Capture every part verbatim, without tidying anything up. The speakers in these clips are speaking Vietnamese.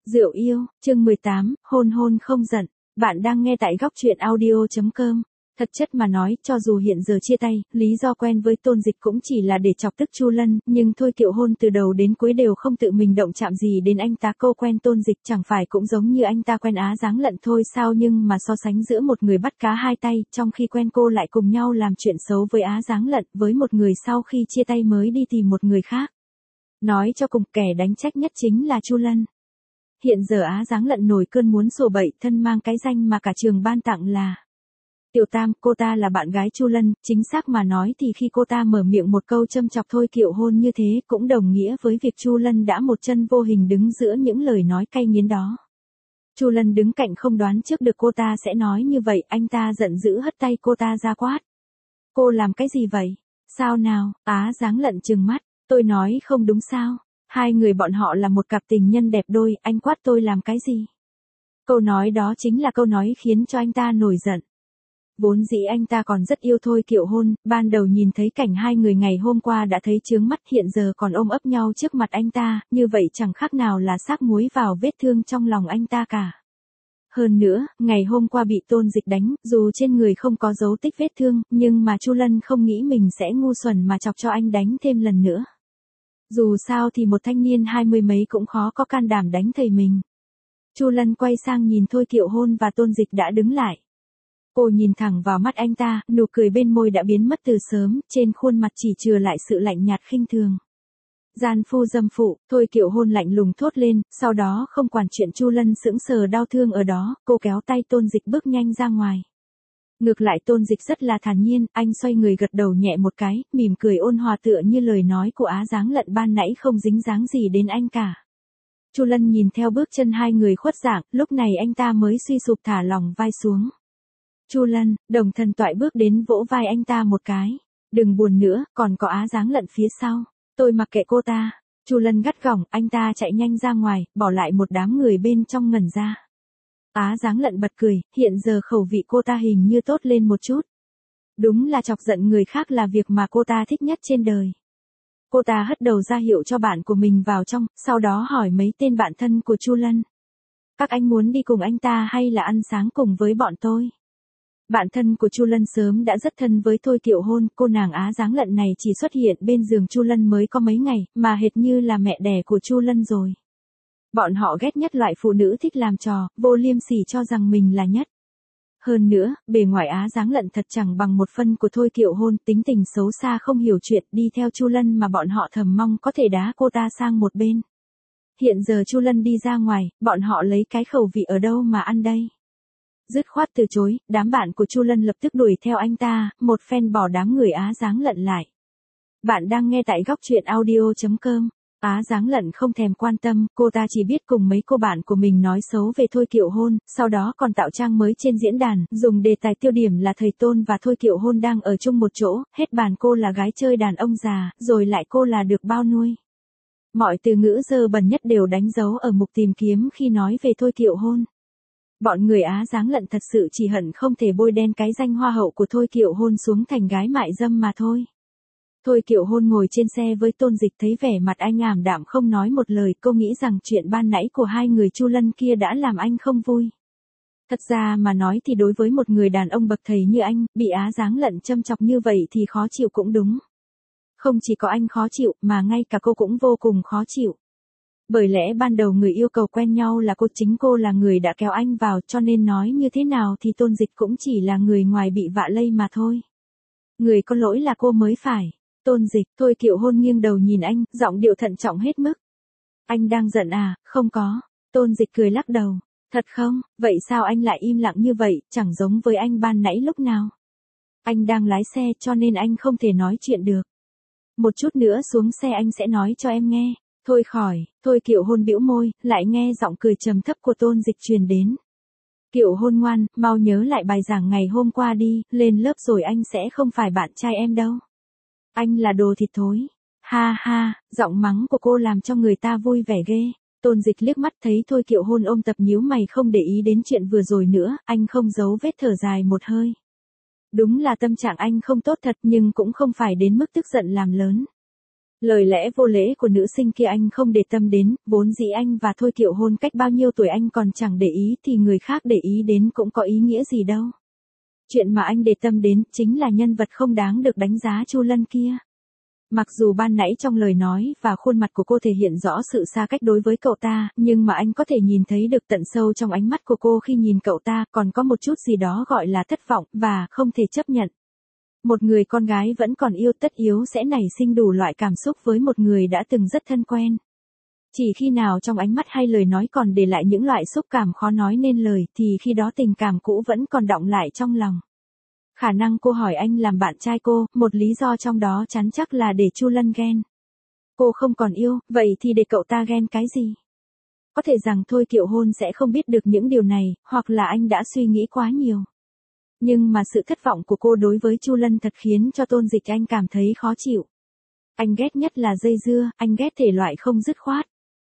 Rượu yêu, chương mười tám, hôn hôn không giận. Bạn đang nghe tại góc truyện audio chấm com. Thật chất mà nói, cho dù hiện giờ chia tay, lý do quen với Tôn Dịch cũng chỉ là để chọc tức Chu Lân, nhưng Thôi Kiệu Hôn từ đầu đến cuối đều không tự mình động chạm gì đến anh ta. Cô quen Tôn Dịch chẳng phải cũng giống như anh ta quen Á Giáng Lận thôi sao, nhưng mà so sánh giữa một người bắt cá hai tay, trong khi quen cô lại cùng nhau làm chuyện xấu với Á Giáng Lận, với một người sau khi chia tay mới đi tìm một người khác. Nói cho cùng, kẻ đánh trách nhất chính là Chu Lân. Hiện giờ Á Giáng Lận nổi cơn muốn sổ bậy, thân mang cái danh mà cả trường ban tặng là Tiểu Tam. Cô ta là bạn gái Chu Lân, chính xác mà nói thì khi cô ta mở miệng một câu châm chọc Thôi Kiệu Hôn như thế cũng đồng nghĩa với việc Chu Lân đã một chân vô hình đứng giữa những lời nói cay nghiến đó. Chu Lân đứng cạnh không đoán trước được cô ta sẽ nói như vậy, anh ta giận dữ hất tay cô ta ra quát. Cô làm cái gì vậy? Sao nào? Á Giáng Lận trừng mắt, tôi nói không đúng sao? Hai người bọn họ là một cặp tình nhân đẹp đôi, anh quát tôi làm cái gì? Câu nói đó chính là câu nói khiến cho anh ta nổi giận. Vốn dĩ anh ta còn rất yêu Thôi Kiệu Hôn, ban đầu nhìn thấy cảnh hai người ngày hôm qua đã thấy chướng mắt, hiện giờ còn ôm ấp nhau trước mặt anh ta, như vậy chẳng khác nào là xác muối vào vết thương trong lòng anh ta cả. Hơn nữa, ngày hôm qua bị Tôn Dịch đánh, dù trên người không có dấu tích vết thương, nhưng mà Chu Lân không nghĩ mình sẽ ngu xuẩn mà chọc cho anh đánh thêm lần nữa. Dù sao thì một thanh niên hai mươi mấy cũng khó có can đảm đánh thầy mình. Chu Lân quay sang nhìn Thôi Kiệu Hôn và Tôn Dịch đã đứng lại. Cô nhìn thẳng vào mắt anh ta, nụ cười bên môi đã biến mất từ sớm, trên khuôn mặt chỉ chừa lại sự lạnh nhạt khinh thường. Gian phu dâm phụ, Thôi Kiệu Hôn lạnh lùng thốt lên, sau đó không quản chuyện Chu Lân sững sờ đau thương ở đó, cô kéo tay Tôn Dịch bước nhanh ra ngoài. Ngược lại Tôn Dịch rất là thản nhiên, anh xoay người gật đầu nhẹ một cái, mỉm cười ôn hòa tựa như lời nói của Á Giáng Lận ban nãy không dính dáng gì đến anh cả. Chu Lân nhìn theo bước chân hai người khuất dạng, lúc này anh ta mới suy sụp thả lỏng vai xuống. Chu Lân, Đồng Thần Toại bước đến vỗ vai anh ta một cái. Đừng buồn nữa, còn có Á Giáng Lận phía sau. Tôi mặc kệ cô ta. Chu Lân gắt gỏng, anh ta chạy nhanh ra ngoài, bỏ lại một đám người bên trong ngẩn ra. Á Giáng Lận bật cười, hiện giờ khẩu vị cô ta hình như tốt lên một chút. Đúng là chọc giận người khác là việc mà cô ta thích nhất trên đời. Cô ta hất đầu ra hiệu cho bạn của mình vào trong, sau đó hỏi mấy tên bạn thân của Chu Lân. Các anh muốn đi cùng anh ta hay là ăn sáng cùng với bọn tôi? Bạn thân của Chu Lân sớm đã rất thân với Thôi Kiệu Hôn, cô nàng Á Giáng Lận này chỉ xuất hiện bên giường Chu Lân mới có mấy ngày, mà hệt như là mẹ đẻ của Chu Lân rồi. Bọn họ ghét nhất loại phụ nữ thích làm trò, vô liêm sỉ cho rằng mình là nhất. Hơn nữa, bề ngoài Á Giáng Lận thật chẳng bằng một phân của Thôi Kiệu Hôn, tính tình xấu xa không hiểu chuyện, đi theo Chu Lân mà bọn họ thầm mong có thể đá cô ta sang một bên. Hiện giờ Chu Lân đi ra ngoài, bọn họ lấy cái khẩu vị ở đâu mà ăn đây? Dứt khoát từ chối, đám bạn của Chu Lân lập tức đuổi theo anh ta, một phen bỏ đám người Á Giáng Lận lại. Bạn đang nghe tại góc truyện audio chấm com. Á Giáng Lận không thèm quan tâm, cô ta chỉ biết cùng mấy cô bạn của mình nói xấu về Thôi Kiệu Hôn, sau đó còn tạo trang mới trên diễn đàn, dùng đề tài tiêu điểm là thầy Tôn và Thôi Kiệu Hôn đang ở chung một chỗ, hết bàn cô là gái chơi đàn ông già, rồi lại cô là được bao nuôi. Mọi từ ngữ dơ bẩn nhất đều đánh dấu ở mục tìm kiếm khi nói về Thôi Kiệu Hôn. Bọn người Á Giáng Lận thật sự chỉ hận không thể bôi đen cái danh hoa hậu của Thôi Kiệu Hôn xuống thành gái mại dâm mà thôi. Thôi Kiệu Hôn ngồi trên xe với Tôn Dịch thấy vẻ mặt anh ảm đạm không nói một lời, cô nghĩ rằng chuyện ban nãy của hai người Chu Lân kia đã làm anh không vui. Thật ra mà nói thì đối với một người đàn ông bậc thầy như anh, bị Á Giáng Lận châm chọc như vậy thì khó chịu cũng đúng. Không chỉ có anh khó chịu, mà ngay cả cô cũng vô cùng khó chịu. Bởi lẽ ban đầu người yêu cầu quen nhau là cô, chính cô là người đã kéo anh vào, cho nên nói như thế nào thì Tôn Dịch cũng chỉ là người ngoài bị vạ lây mà thôi. Người có lỗi là cô mới phải. Tôn Dịch, Thôi Kiệu Hôn nghiêng đầu nhìn anh, giọng điệu thận trọng hết mức. Anh đang giận à? Không có. Tôn Dịch cười lắc đầu. Thật không? Vậy sao anh lại im lặng như vậy, chẳng giống với anh ban nãy lúc nào? Anh đang lái xe cho nên anh không thể nói chuyện được. Một chút nữa xuống xe anh sẽ nói cho em nghe. Thôi khỏi, Thôi Kiệu Hôn bĩu môi, lại nghe giọng cười trầm thấp của Tôn Dịch truyền đến. Kiệu Hôn ngoan, mau nhớ lại bài giảng ngày hôm qua đi, lên lớp rồi anh sẽ không phải bạn trai em đâu. Anh là đồ thịt thối. Ha ha, giọng mắng của cô làm cho người ta vui vẻ ghê. Tôn Dịch liếc mắt thấy Thôi Kiệu Hôn ôm tập nhíu mày không để ý đến chuyện vừa rồi nữa, anh không giấu vết thở dài một hơi. Đúng là tâm trạng anh không tốt thật nhưng cũng không phải đến mức tức giận làm lớn. Lời lẽ vô lễ của nữ sinh kia anh không để tâm đến, vốn dĩ anh và Thôi Kiệu Hôn cách bao nhiêu tuổi anh còn chẳng để ý thì người khác để ý đến cũng có ý nghĩa gì đâu. Chuyện mà anh để tâm đến chính là nhân vật không đáng được đánh giá Chu Lân kia. Mặc dù ban nãy trong lời nói và khuôn mặt của cô thể hiện rõ sự xa cách đối với cậu ta, nhưng mà anh có thể nhìn thấy được tận sâu trong ánh mắt của cô khi nhìn cậu ta còn có một chút gì đó gọi là thất vọng và không thể chấp nhận. Một người con gái vẫn còn yêu tất yếu sẽ nảy sinh đủ loại cảm xúc với một người đã từng rất thân quen. Chỉ khi nào trong ánh mắt hay lời nói còn để lại những loại xúc cảm khó nói nên lời thì khi đó tình cảm cũ vẫn còn đọng lại trong lòng. Khả năng cô hỏi anh làm bạn trai cô, một lý do trong đó chắn chắc là để Chu Lân ghen. Cô không còn yêu, vậy thì để cậu ta ghen cái gì? Có thể rằng Thôi Kiệu Hôn sẽ không biết được những điều này, hoặc là anh đã suy nghĩ quá nhiều. Nhưng mà sự thất vọng của cô đối với Chu Lân thật khiến cho Tôn Dịch anh cảm thấy khó chịu. Anh ghét nhất là dây dưa, anh ghét thể loại không dứt khoát.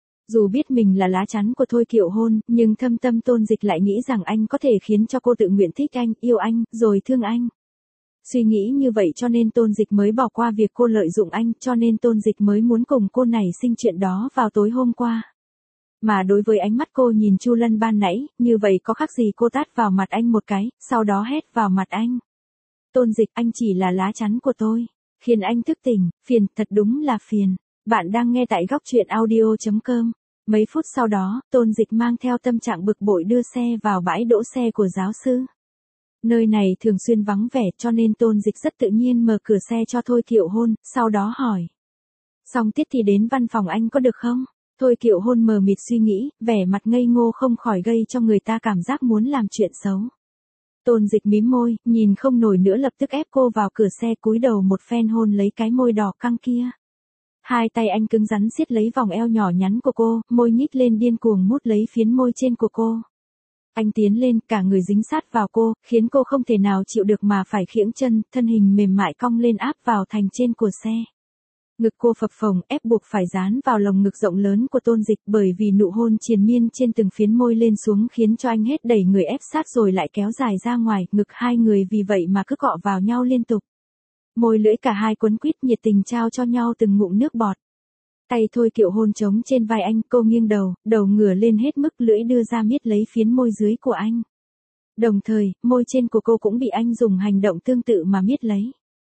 Dù biết mình là lá chắn của Thôi Kiệu Hôn, nhưng thâm tâm Tôn Dịch lại nghĩ rằng anh có thể khiến cho cô tự nguyện thích anh, yêu anh, rồi thương anh. Suy nghĩ như vậy cho nên Tôn Dịch mới bỏ qua việc cô lợi dụng anh, cho nên Tôn Dịch mới muốn cùng cô nảy sinh chuyện đó vào tối hôm qua. Mà đối với ánh mắt cô nhìn Chu Lân ban nãy, như vậy có khác gì cô tát vào mặt anh một cái, sau đó hét vào mặt anh. Tôn Dịch, anh chỉ là lá chắn của tôi, khiến anh thức tỉnh, phiền, thật đúng là phiền. Bạn đang nghe tại góc truyện audio chấm com. Mấy phút sau đó, Tôn Dịch mang theo tâm trạng bực bội đưa xe vào bãi đỗ xe của giáo sư. Nơi này thường xuyên vắng vẻ cho nên Tôn Dịch rất tự nhiên mở cửa xe cho Thôi Kiệu Hôn, sau đó hỏi. Xong tiết thì đến văn phòng anh có được không? Thôi Kiệu Hôn mờ mịt suy nghĩ, vẻ mặt ngây ngô không khỏi gây cho người ta cảm giác muốn làm chuyện xấu. Tôn Dịch mím môi, nhìn không nổi nữa lập tức ép cô vào cửa xe cúi đầu một phen hôn lấy cái môi đỏ căng kia. Hai tay anh cứng rắn siết lấy vòng eo nhỏ nhắn của cô, môi nhích lên điên cuồng mút lấy phiến môi trên của cô. Anh tiến lên, cả người dính sát vào cô, khiến cô không thể nào chịu được mà phải khiễng chân, thân hình mềm mại cong lên áp vào thành trên của xe. Ngực cô phập phồng, ép buộc phải dán vào lồng ngực rộng lớn của Tôn Dịch bởi vì nụ hôn triền miên trên từng phiến môi lên xuống khiến cho anh hết đẩy người ép sát rồi lại kéo dài ra ngoài, ngực hai người vì vậy mà cứ cọ vào nhau liên tục. Môi lưỡi cả hai quấn quýt nhiệt tình trao cho nhau từng ngụm nước bọt. Tay Thôi Kiệu Hôn trống trên vai anh, cô nghiêng đầu, đầu ngửa lên hết mức lưỡi đưa ra miết lấy phiến môi dưới của anh. Đồng thời, môi trên của cô cũng bị anh dùng hành động tương tự mà miết lấy.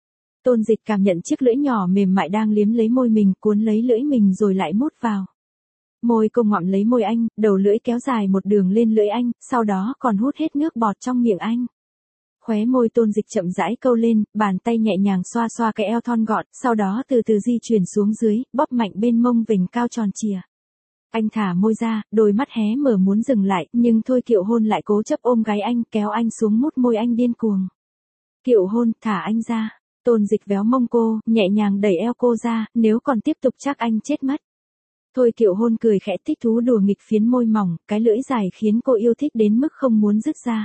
Tôn Dịch cảm nhận chiếc lưỡi nhỏ mềm mại đang liếm lấy môi mình, cuốn lấy lưỡi mình rồi lại mút vào. Môi cô ngậm lấy môi anh, đầu lưỡi kéo dài một đường lên lưỡi anh, sau đó còn hút hết nước bọt trong miệng anh. Khóe môi Tôn Dịch chậm rãi câu lên, bàn tay nhẹ nhàng xoa xoa cái eo thon gọn, sau đó từ từ di chuyển xuống dưới, bóp mạnh bên mông vành cao tròn trìa. Anh thả môi ra, đôi mắt hé mở muốn dừng lại, nhưng Thôi Kiệu Hôn lại cố chấp ôm gáy anh, kéo anh xuống mút môi anh điên cuồng. Kiệu Hôn, thả anh ra. Tôn Dịch véo mông cô, nhẹ nhàng đẩy eo cô ra, nếu còn tiếp tục chắc anh chết mất. Thôi Kiệu Hôn cười khẽ thích thú đùa nghịch phiến môi mỏng, cái lưỡi dài khiến cô yêu thích đến mức không muốn dứt ra.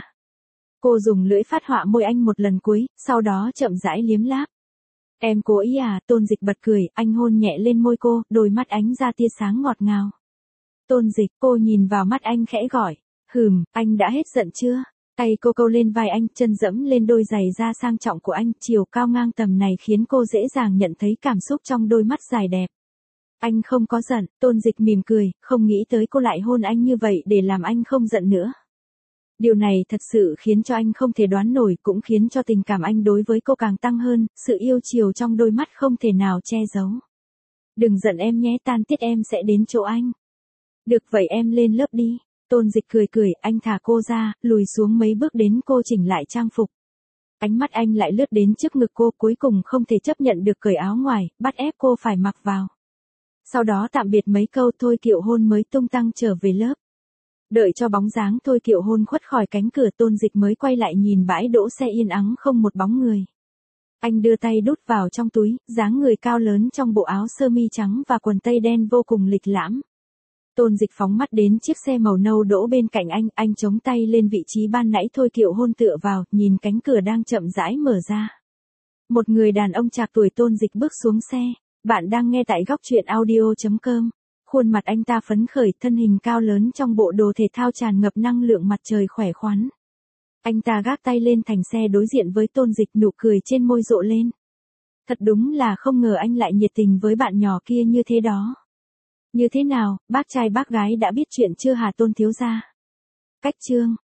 Cô dùng lưỡi phát họa môi anh một lần cuối, sau đó chậm rãi liếm láp. Em cố ý à? Tôn Dịch bật cười, anh hôn nhẹ lên môi cô, đôi mắt ánh ra tia sáng ngọt ngào. Tôn Dịch, cô nhìn vào mắt anh khẽ gọi. Hừm, anh đã hết giận chưa? Tay cô câu lên vai anh, chân dẫm lên đôi giày da sang trọng của anh, chiều cao ngang tầm này khiến cô dễ dàng nhận thấy cảm xúc trong đôi mắt dài đẹp. Anh không có giận, Tôn Dịch mỉm cười, không nghĩ tới cô lại hôn anh như vậy để làm anh không giận nữa. Điều này thật sự khiến cho anh không thể đoán nổi, cũng khiến cho tình cảm anh đối với cô càng tăng hơn, sự yêu chiều trong đôi mắt không thể nào che giấu. Đừng giận em nhé, tan tiết em sẽ đến chỗ anh. Được vậy em lên lớp đi. Tôn Dịch cười cười, anh thả cô ra, lùi xuống mấy bước đến cô chỉnh lại trang phục. Ánh mắt anh lại lướt đến trước ngực cô, cuối cùng không thể chấp nhận được cởi áo ngoài, bắt ép cô phải mặc vào. Sau đó tạm biệt mấy câu Thôi Kiệu Hôn mới tung tăng trở về lớp. Đợi cho bóng dáng Thôi Kiệu Hôn khuất khỏi cánh cửa, Tôn Dịch mới quay lại nhìn bãi đỗ xe yên ắng không một bóng người. Anh đưa tay đút vào trong túi, dáng người cao lớn trong bộ áo sơ mi trắng và quần tây đen vô cùng lịch lãm. Tôn Dịch phóng mắt đến chiếc xe màu nâu đỗ bên cạnh anh, anh chống tay lên vị trí ban nãy Thôi Kiệu Hôn tựa vào, nhìn cánh cửa đang chậm rãi mở ra. Một người đàn ông trạc tuổi Tôn Dịch bước xuống xe. Bạn đang nghe tại góc truyện audio chấm com. Khuôn mặt anh ta phấn khởi, thân hình cao lớn trong bộ đồ thể thao tràn ngập năng lượng mặt trời khỏe khoắn. Anh ta gác tay lên thành xe đối diện với Tôn Dịch, nụ cười trên môi rộ lên. Thật đúng là không ngờ anh lại nhiệt tình với bạn nhỏ kia như thế đó. Như thế nào, bác trai bác gái đã biết chuyện chưa hả Tôn thiếu gia? Cách chương